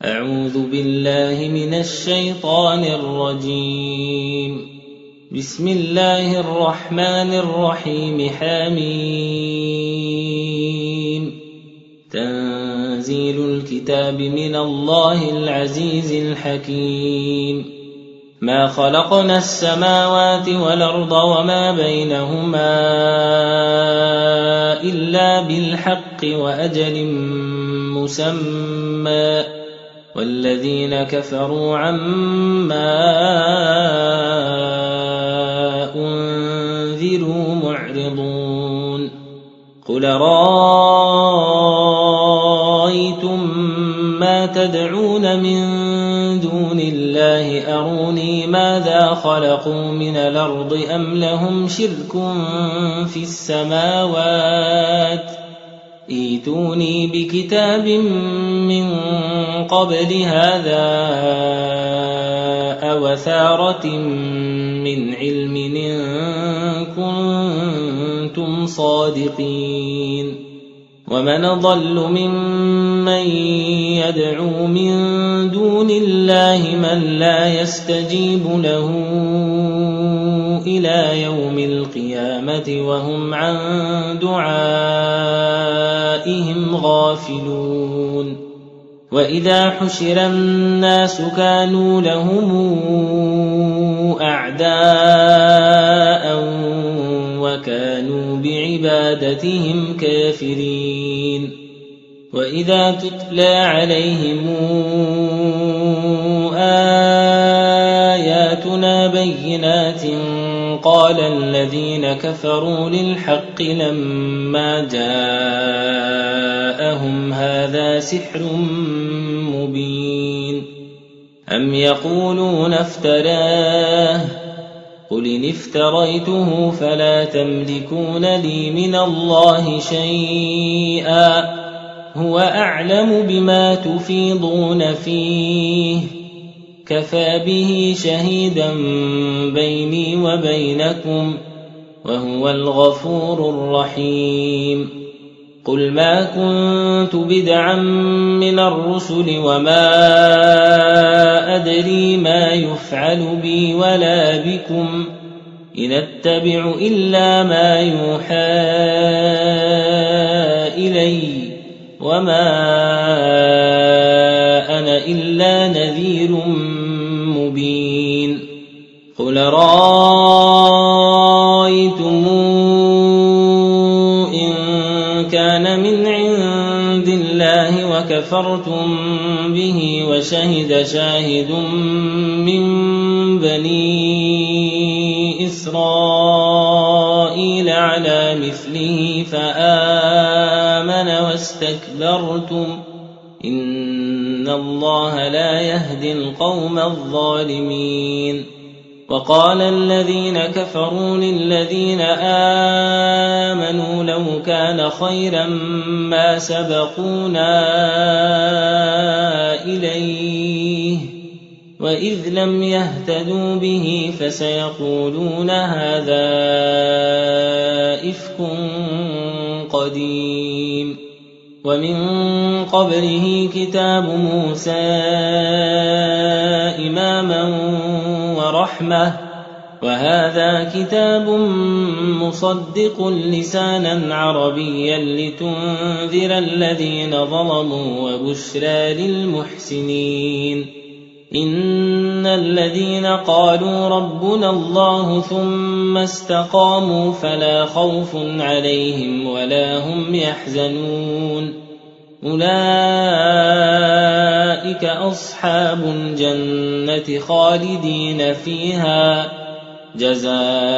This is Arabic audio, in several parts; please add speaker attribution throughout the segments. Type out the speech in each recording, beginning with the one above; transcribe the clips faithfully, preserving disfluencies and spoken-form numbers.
Speaker 1: أعوذ بالله من الشيطان الرجيم. بسم الله الرحمن الرحيم. حميم. تنزيل الكتاب من الله العزيز الحكيم. ما خلقنا السماوات والأرض وما بينهما إلا بالحق وأجل مسمى والذين كفروا عما أنذروا معرضون. قل رأيتم ما تدعون من دون الله أروني ماذا خلقوا من الأرض أم لهم شرك في السماوات ائتوني بكتاب من قبل هذا أو أثارة من علم إن كنتم صادقين. ومن ضل ممن يدعو من دون الله من لا يستجيب له إلى يوم القيامة وهم عن دعائهم غافلون. وإذا حشر الناس كانوا لهم أعداء وكانوا بعبادتهم كافرين. وإذا تتلى عليهم آياتنا بينات قال الذين كفروا للحق لما جاءهم هذا سحر مبين. أم يقولون افتراه قل إن افتريته فلا تملكون لي من الله شيئا هو أعلم بما تفيضون فيه كفى به شهيدا بيني وبينكم وهو الغفور الرحيم. قل ما كنت بدعا من الرسل وما أدري ما يفعل بي ولا بكم إن أتبع إلا ما يوحى إلي وما أنا إلا نذير مبين. قل رأيتم إن كان من عند الله وكفرتم به وشهد شاهد من بني إسرائيل على مثله فآمن واستكبرتم إن الله لا يهدي القوم الظالمين. وقال الذين كفروا للذين آمنوا لو كان خيرا ما سبقونا إليه وإذ لم يهتدوا به فسيقولون هذا إفك قديم. ومن قبله كتاب موسى إماما ورحمة وهذا كتاب مصدق لسانا عربيا لتنذر الذين ظلموا وبشرى للمحسنين. إن الذين قالوا ربنا الله ثم استقاموا فلا خوف عليهم ولا هم يحزنون أولئك أصحاب الجنة خالدين فيها جزاء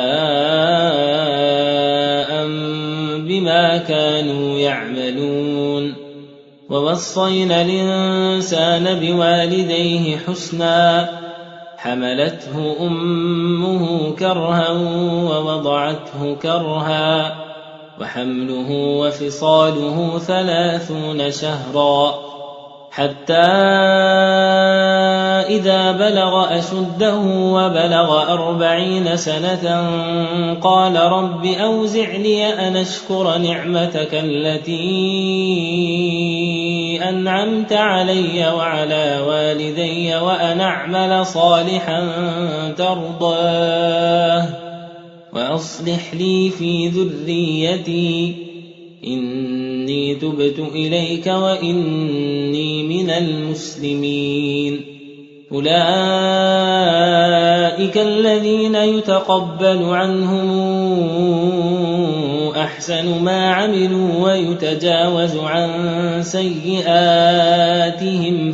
Speaker 1: بما كانوا يعملون. ووصينا الإنسان بوالديه حسنا حملته أمه كرها ووضعته كرها وحمله وفصاله ثلاثون شهرا حتى إذا بلغ أشده وبلغ أربعين سنة قال رب أوزعني أن أشكر نعمتك التي أنعمت علي وعلى والدي وأن أعمل صالحا ترضاه وأصلح لي في ذريتي إني تبت إليك وإني من المسلمين. أولئك الذين يتقبل عنهم أحسن ما عملوا ويتجاوز عن سيئاتهم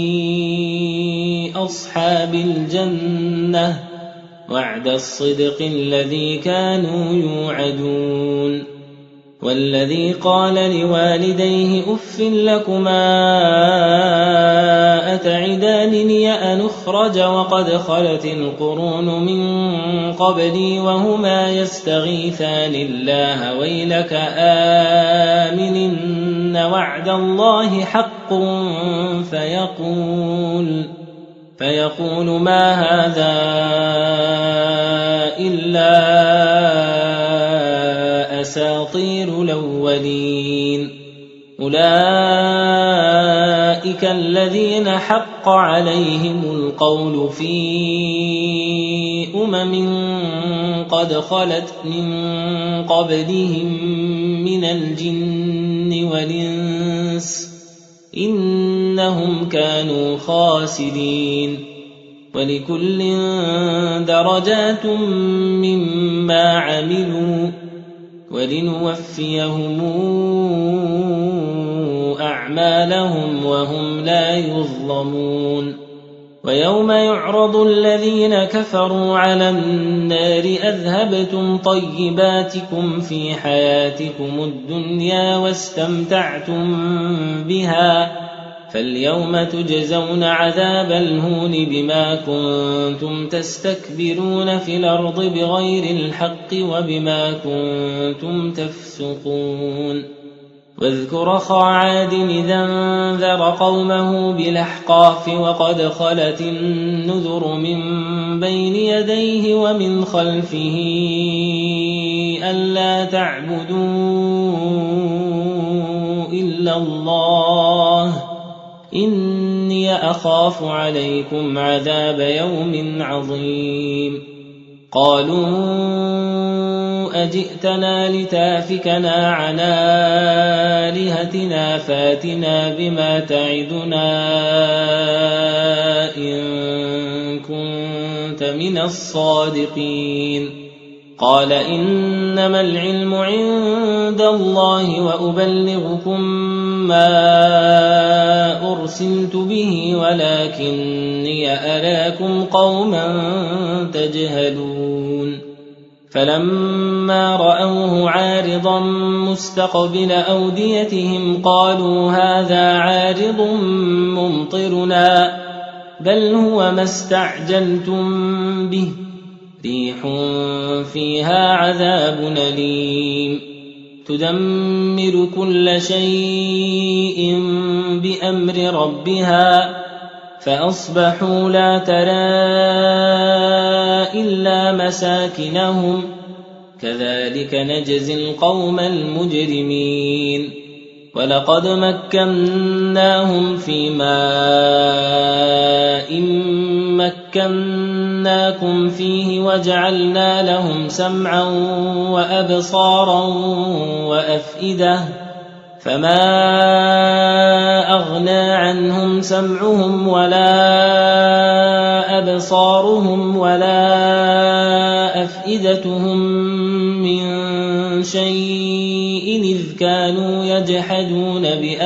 Speaker 1: في أصحاب الجنة وعد الصدق الذي كانوا يوعدون. والذي قال لوالديه أف لكما أتعدانني أن أخرج وقد خلت القرون من قبلي وهما يستغيثان الله ويلك آمن وعد الله حق فيقول فيقول ما هذا إلا أساطير الأولين. أولئك الذين حق عليهم القول في أمم قد خلت من قبلهم من الجن والإنس إنهم كانوا خاسرين. ولكل درجات مما عملوا ولنوفيهم أعمالهم وهم لا يظلمون. ويوم يعرض الذين كفروا على النار أذهبتم طيباتكم في حياتكم الدنيا واستمتعتم بها فاليوم تجزون عذاب الهون بما كنتم تستكبرون في الأرض بغير الحق وبما كنتم تفسقون. واذكر أخا عاد إذا انذر قومه بالأحقاف وقد خلت النذر من بين يديه ومن خلفه ألا تعبدوا إلا الله إني أخاف عليكم عذاب يوم عظيم. قالوا أجئتنا لتافكنا عن آلهتنا فاتنا بما تعدنا إن كنت من الصادقين. قال إنما العلم عند الله وأبلغكم ما أرسلت به ولكني أراكم قوما تجهلون. فلما رأوه عارضا مستقبل أوديتهم قالوا هذا عارض ممطرنا بل هو ما استعجلتم به ريح فيها عذاب أليم تدمر كل شيء بأمر ربها فأصبحوا لا ترى إلا مساكنهم كذلك نجزي القوم المجرمين. ولقد مكناهم في ماء مكناكم فيه وجعلنا لهم سمعا وأبصارا وأفئدة فما أغنى عنهم سمعهم ولا أبصارهم ولا أفئدتهم من شيء إذ كانوا يجحدون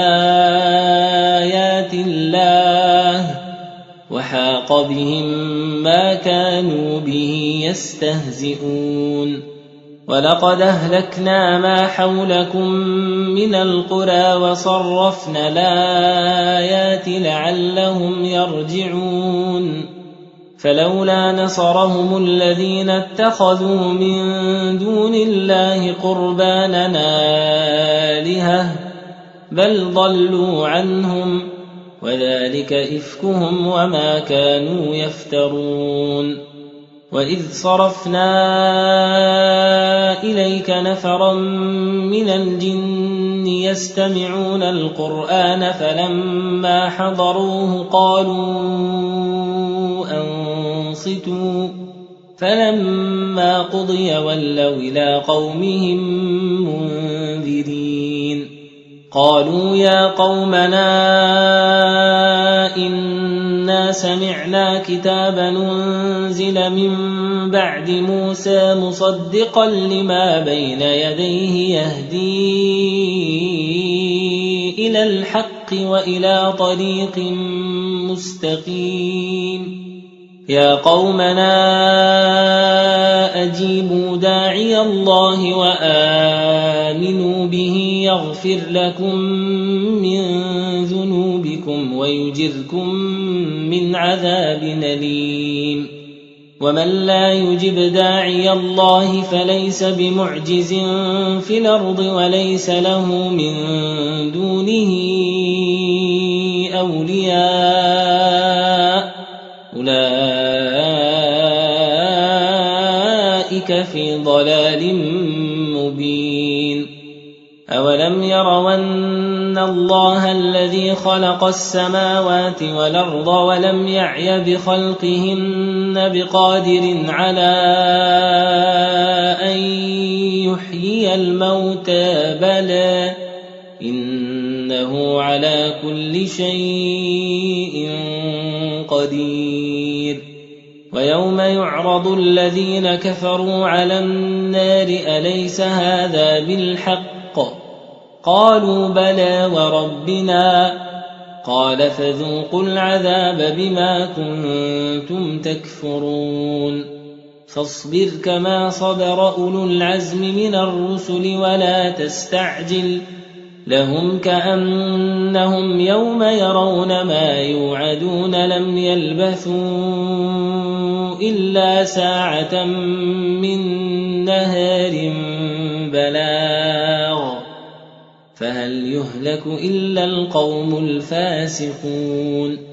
Speaker 1: بآيات الله وحاق بهم ما كانوا به يستهزئون. ولقد أهلكنا ما حولكم من القرى وصرفنا الآيات لعلهم يرجعون. فلولا نصرهم الذين اتخذوا من دون الله قربانا آلهة بل ضلوا عنهم وذلك إفكهم وما كانوا يفترون وإذ صرفنا إليك نفرا من الجن يستمعون القرآن فلما حضروه قالوا أنصتوا فلما قضي ولوا إلى قومهم منذرين قالوا يا قومنا إنا سمعنا كتابا أنزل من بعد موسى مصدقا لما بين يديه يهدي إلى الحق وإلى طريق مستقيم يا قومنا أجيبوا داعي الله وآمنوا به يغفر لكم من ذنوبكم ويجركم من عذاب أليم ومن لا يجب داعي الله فليس بمعجز في الأرض وليس له من دونه أولياء أولئك في ضلال مبين أولم يروا أن الله الذي خلق السماوات والأرض ولم يعي بخلقهن بقادر على أن يحيي الموتى بلى إنه على كل شيء قدير ويوم يعرض الذين كفروا على النار أليس هذا بالحق قالوا بلى وربنا قال فذوقوا العذاب بما كنتم تكفرون فاصبر كما صبر أولو العزم من الرسل ولا تستعجل لهم كأنهم يوم يرون ما يوعدون لم يلبثوا إلا ساعة من نهار بلاغ فهل يهلك إلا القوم الفاسقون